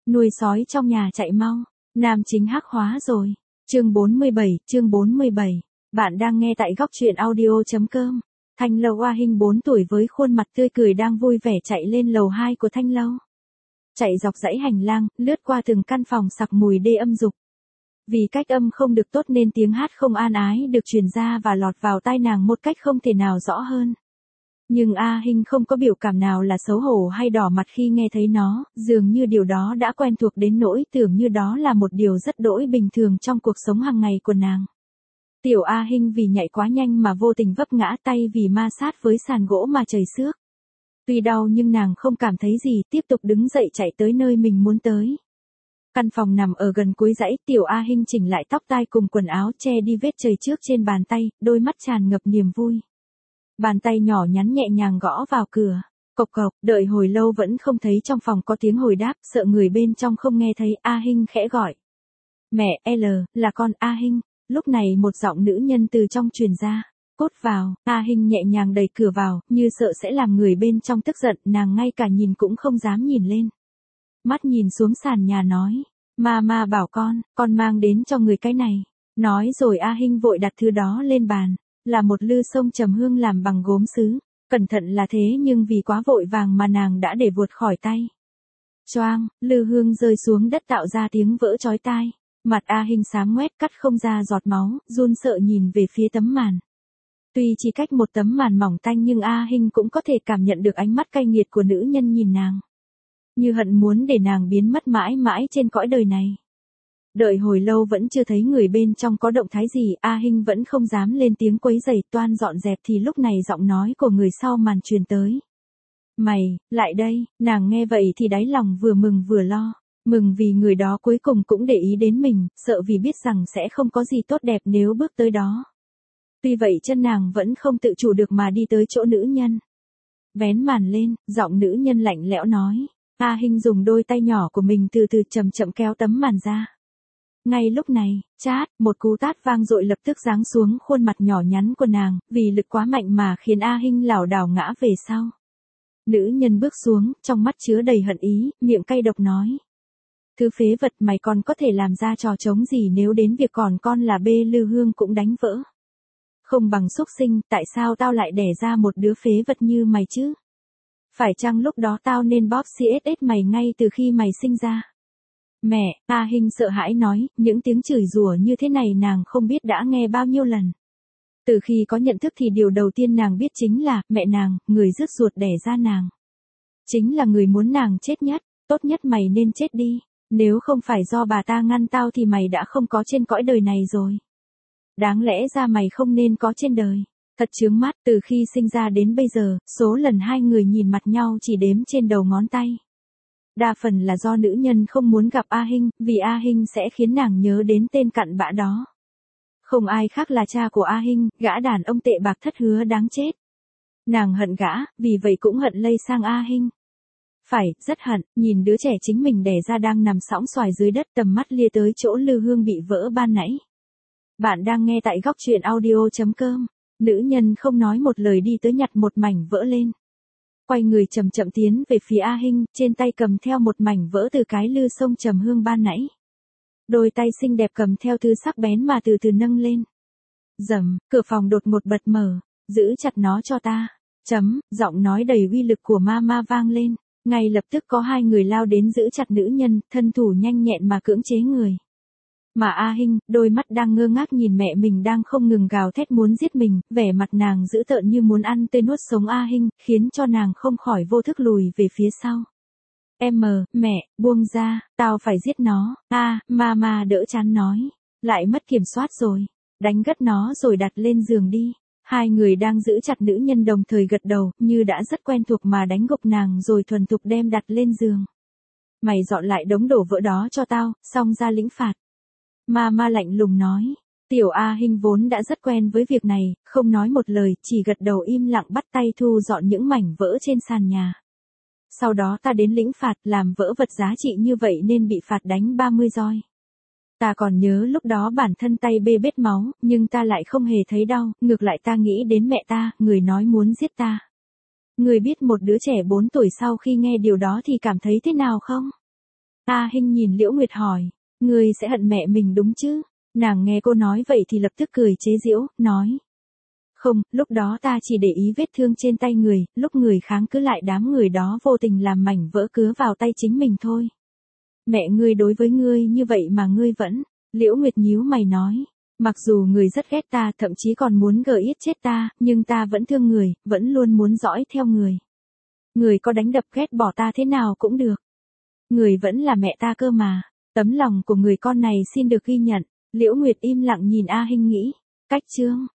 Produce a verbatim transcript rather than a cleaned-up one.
Nuôi sói trong nhà chạy mau. Nam chính hắc hóa rồi. Chương bốn mươi bảy, chương bốn mươi bảy. Bạn đang nghe tại góc truyện audio.com. Thanh Lâu A Hinh bốn tuổi với khuôn mặt tươi cười đang vui vẻ chạy lên lầu hai của Thanh Lâu. Chạy dọc dãy hành lang, lướt qua từng căn phòng sặc mùi đê âm dục. Vì cách âm không được tốt nên tiếng hát không an ái được truyền ra và lọt vào tai nàng một cách không thể nào rõ hơn. Nhưng A Hinh không có biểu cảm nào là xấu hổ hay đỏ mặt khi nghe thấy nó, dường như điều đó đã quen thuộc đến nỗi tưởng như đó là một điều rất đỗi bình thường trong cuộc sống hàng ngày của nàng. Tiểu A Hinh vì nhảy quá nhanh mà vô tình vấp ngã tay vì ma sát với sàn gỗ mà chảy xước. Tuy đau nhưng nàng không cảm thấy gì, tiếp tục đứng dậy chạy tới nơi mình muốn tới. Căn phòng nằm ở gần cuối dãy, Tiểu A Hinh chỉnh lại tóc tai cùng quần áo che đi vết chảy trước trên bàn tay, đôi mắt tràn ngập niềm vui. Bàn tay nhỏ nhắn nhẹ nhàng gõ vào cửa. Cộc cộc, đợi hồi lâu vẫn không thấy trong phòng có tiếng hồi đáp, sợ người bên trong không nghe thấy, A Hinh khẽ gọi. Mẹ, L, là con A Hinh. Lúc này một giọng nữ nhân từ trong truyền ra. Cốt vào, A Hinh nhẹ nhàng đẩy cửa vào, như sợ sẽ làm người bên trong tức giận, nàng ngay cả nhìn cũng không dám nhìn lên. Mắt nhìn xuống sàn nhà nói. Mama bảo con, con mang đến cho người cái này. Nói rồi A Hinh vội đặt thứ đó lên bàn. Là một lư sông trầm hương làm bằng gốm sứ. Cẩn thận là thế nhưng vì quá vội vàng mà nàng đã để vụt khỏi tay. Choang, lư hương rơi xuống đất tạo ra tiếng vỡ chói tai. Mặt A Hinh xám ngoét cắt không ra giọt máu, run sợ nhìn về phía tấm màn. Tuy chỉ cách một tấm màn mỏng tanh nhưng A Hinh cũng có thể cảm nhận được ánh mắt cay nghiệt của nữ nhân nhìn nàng. Như hận muốn để nàng biến mất mãi mãi trên cõi đời này. Đợi hồi lâu vẫn chưa thấy người bên trong có động thái gì, A Hinh vẫn không dám lên tiếng quấy rầy, toan dọn dẹp thì lúc này giọng nói của người sau màn truyền tới. Mày, lại đây, nàng nghe vậy thì đáy lòng vừa mừng vừa lo. Mừng vì người đó cuối cùng cũng để ý đến mình, sợ vì biết rằng sẽ không có gì tốt đẹp nếu bước tới đó. Tuy vậy chân nàng vẫn không tự chủ được mà đi tới chỗ nữ nhân. Vén màn lên, giọng nữ nhân lạnh lẽo nói. A Hinh dùng đôi tay nhỏ của mình từ từ chậm chậm kéo tấm màn ra. Ngay lúc này, chát, một cú tát vang dội lập tức giáng xuống khuôn mặt nhỏ nhắn của nàng, vì lực quá mạnh mà khiến A Hinh lảo đảo ngã về sau. Nữ nhân bước xuống, trong mắt chứa đầy hận ý, miệng cay độc nói. Thứ phế vật, mày còn có thể làm ra trò trống gì nếu đến việc còn con là bê lư hương cũng đánh vỡ. Không bằng xúc sinh, tại sao tao lại đẻ ra một đứa phế vật như mày chứ? Phải chăng lúc đó tao nên bóp xê ét ét mày ngay từ khi mày sinh ra? Mẹ, A Hinh sợ hãi nói, những tiếng chửi rủa như thế này nàng không biết đã nghe bao nhiêu lần. Từ khi có nhận thức thì điều đầu tiên nàng biết chính là, mẹ nàng, người rứt ruột đẻ ra nàng. Chính là người muốn nàng chết nhất, tốt nhất mày nên chết đi. Nếu không phải do bà ta ngăn tao thì mày đã không có trên cõi đời này rồi. Đáng lẽ ra mày không nên có trên đời. Thật chướng mắt, từ khi sinh ra đến bây giờ, số lần hai người nhìn mặt nhau chỉ đếm trên đầu ngón tay. Đa phần là do nữ nhân không muốn gặp A Hinh, vì A Hinh sẽ khiến nàng nhớ đến tên cặn bã đó. Không ai khác là cha của A Hinh, gã đàn ông tệ bạc thất hứa đáng chết. Nàng hận gã, vì vậy cũng hận lây sang A Hinh. Phải, rất hận, nhìn đứa trẻ chính mình đẻ ra đang nằm sõng xoài dưới đất, tầm mắt lia tới chỗ lư hương bị vỡ ban nãy. Bạn đang nghe tại góc truyện audio.com. Nữ nhân không nói một lời đi tới nhặt một mảnh vỡ lên. Quay người chậm chậm tiến về phía A Hinh, trên tay cầm theo một mảnh vỡ từ cái lư sông trầm hương ban nãy. Đôi tay xinh đẹp cầm theo thứ sắc bén mà từ từ nâng lên. Dầm, cửa phòng đột ngột bật mở. Giữ chặt nó cho ta. Chấm, giọng nói đầy uy lực của Mama vang lên. Ngay lập tức có hai người lao đến giữ chặt nữ nhân, thân thủ nhanh nhẹn mà cưỡng chế người. Mà A Hinh, đôi mắt đang ngơ ngác nhìn mẹ mình đang không ngừng gào thét muốn giết mình, vẻ mặt nàng dữ tợn như muốn ăn tươi nuốt sống A Hinh, khiến cho nàng không khỏi vô thức lùi về phía sau. Em mờ, mẹ, buông ra, tao phải giết nó. A, Mama đỡ chán nói. Lại mất kiểm soát rồi. Đánh gất nó rồi đặt lên giường đi. Hai người đang giữ chặt nữ nhân đồng thời gật đầu, như đã rất quen thuộc mà đánh gục nàng rồi thuần thục đem đặt lên giường. Mày dọn lại đống đổ vỡ đó cho tao, xong ra lĩnh phạt. Mama lạnh lùng nói. Tiểu A Hinh vốn đã rất quen với việc này, không nói một lời, chỉ gật đầu im lặng bắt tay thu dọn những mảnh vỡ trên sàn nhà. Sau đó ta đến lĩnh phạt, làm vỡ vật giá trị như vậy nên bị phạt đánh ba mươi roi. Ta còn nhớ lúc đó bản thân tay bê bết máu, nhưng ta lại không hề thấy đau, ngược lại ta nghĩ đến mẹ ta, người nói muốn giết ta. Người biết một đứa trẻ bốn tuổi sau khi nghe điều đó thì cảm thấy thế nào không? A Hinh nhìn Liễu Nguyệt hỏi, ngươi sẽ hận mẹ mình đúng chứ? Nàng nghe cô nói vậy thì lập tức cười chế giễu, nói. Không, lúc đó ta chỉ để ý vết thương trên tay người, lúc người kháng cứ lại đám người đó vô tình làm mảnh vỡ cứa vào tay chính mình thôi. Mẹ ngươi đối với ngươi như vậy mà ngươi vẫn, Liễu Nguyệt nhíu mày nói. Mặc dù người rất ghét ta, thậm chí còn muốn gờ yết chết ta, nhưng ta vẫn thương người, vẫn luôn muốn dõi theo người. Người có đánh đập ghét bỏ ta thế nào cũng được. Người vẫn là mẹ ta cơ mà. Tấm lòng của người con này xin được ghi nhận. Liễu Nguyệt im lặng nhìn A Hinh nghĩ. Cách chương.